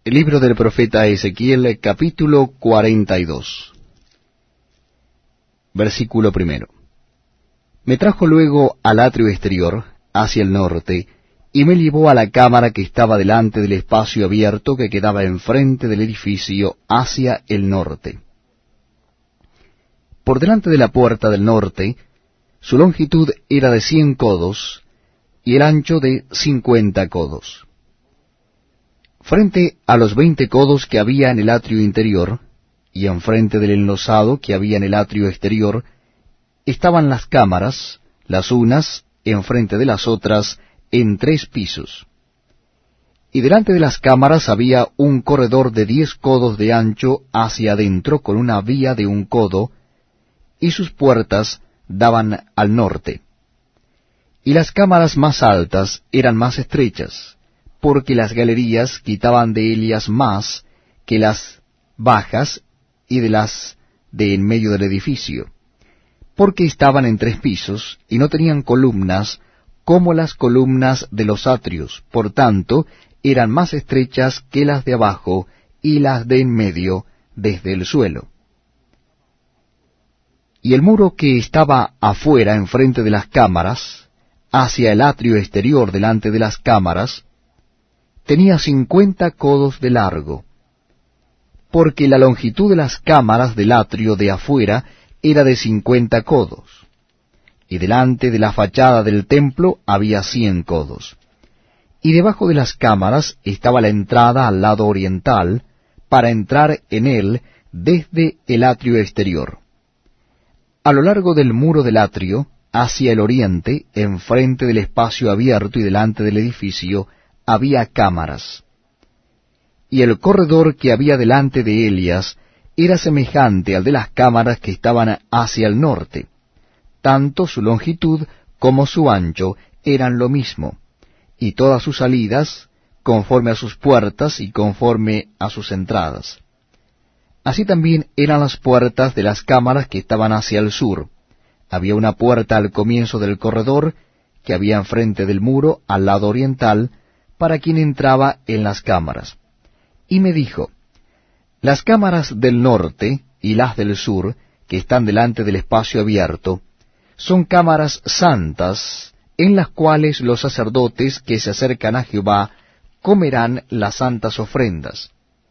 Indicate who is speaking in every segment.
Speaker 1: El libro del profeta Ezequiel, capítulo 42, versículo 1. Me trajo luego al atrio exterior, hacia el norte, y me llevó a la cámara que estaba delante del espacio abierto que quedaba enfrente del edificio hacia el norte. Por delante de la puerta del norte, su longitud era de 100 codos, y el ancho de 50 codos. Frente a los 20 codos que había en el atrio interior, y enfrente del enlosado que había en el atrio exterior, estaban las cámaras, las unas enfrente de las otras, en 3 pisos. Y delante de las cámaras había un corredor de 10 codos de ancho hacia adentro con una vía de 1 codo, y sus puertas daban al norte. Y las cámaras más altas eran más estrechas, porque las galerías quitaban de ellas más que las bajas y de las de en medio del edificio, porque estaban en 3 pisos, y no tenían columnas como las columnas de los atrios, por tanto, eran más estrechas que las de abajo y las de en medio desde el suelo. Y el muro que estaba afuera enfrente de las cámaras, hacia el atrio exterior delante de las cámaras, tenía 50 codos de largo, porque la longitud de las cámaras del atrio de afuera era de 50 codos, y delante de la fachada del templo había 100 codos. Y debajo de las cámaras estaba la entrada al lado oriental, para entrar en él desde el atrio exterior. A lo largo del muro del atrio, hacia el oriente, enfrente del espacio abierto y delante del edificio, había cámaras. Y el corredor que había delante de ellas era semejante al de las cámaras que estaban hacia el norte. Tanto su longitud como su ancho eran lo mismo, y todas sus salidas, conforme a sus puertas y conforme a sus entradas. Así también eran las puertas de las cámaras que estaban hacia el sur. Había una puerta al comienzo del corredor, que había enfrente del muro, al lado oriental, para quien entraba en las cámaras. Y me dijo, las cámaras del norte y las del sur, que están delante del espacio abierto, son cámaras santas, en las cuales los sacerdotes que se acercan a Jehová comerán las santas ofrendas.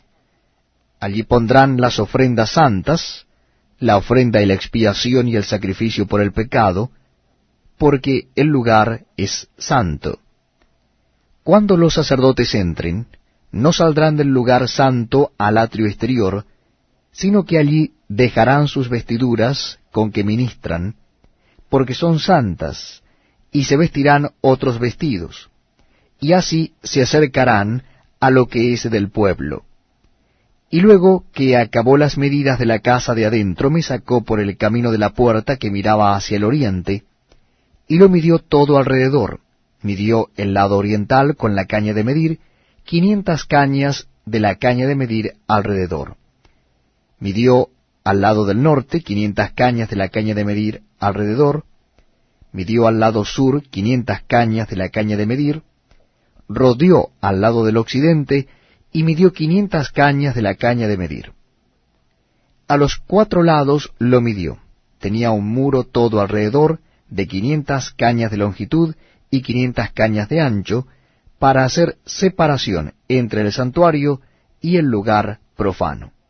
Speaker 1: Allí pondrán las ofrendas santas, la ofrenda y la expiación y el sacrificio por el pecado, porque el lugar es santo. Cuando los sacerdotes entren, no saldrán del lugar santo al atrio exterior, sino que allí dejarán sus vestiduras con que ministran, porque son santas, y se vestirán otros vestidos, y así se acercarán a lo que es del pueblo. Y luego que acabó las medidas de la casa de adentro, me sacó por el camino de la puerta que miraba hacia el oriente, y lo midió todo alrededor. Midió el lado oriental con la caña de medir, 500 cañas de la caña de medir alrededor. Midió al lado del norte 500 cañas de la caña de medir alrededor. Midió al lado sur 500 cañas de la caña de medir. Rodeó al lado del occidente y midió 500 cañas de la caña de medir. A los 4 lados lo midió. Tenía un muro todo alrededor de 500 cañas de longitud y 500 cañas de ancho, para hacer separación entre el santuario y el lugar profano.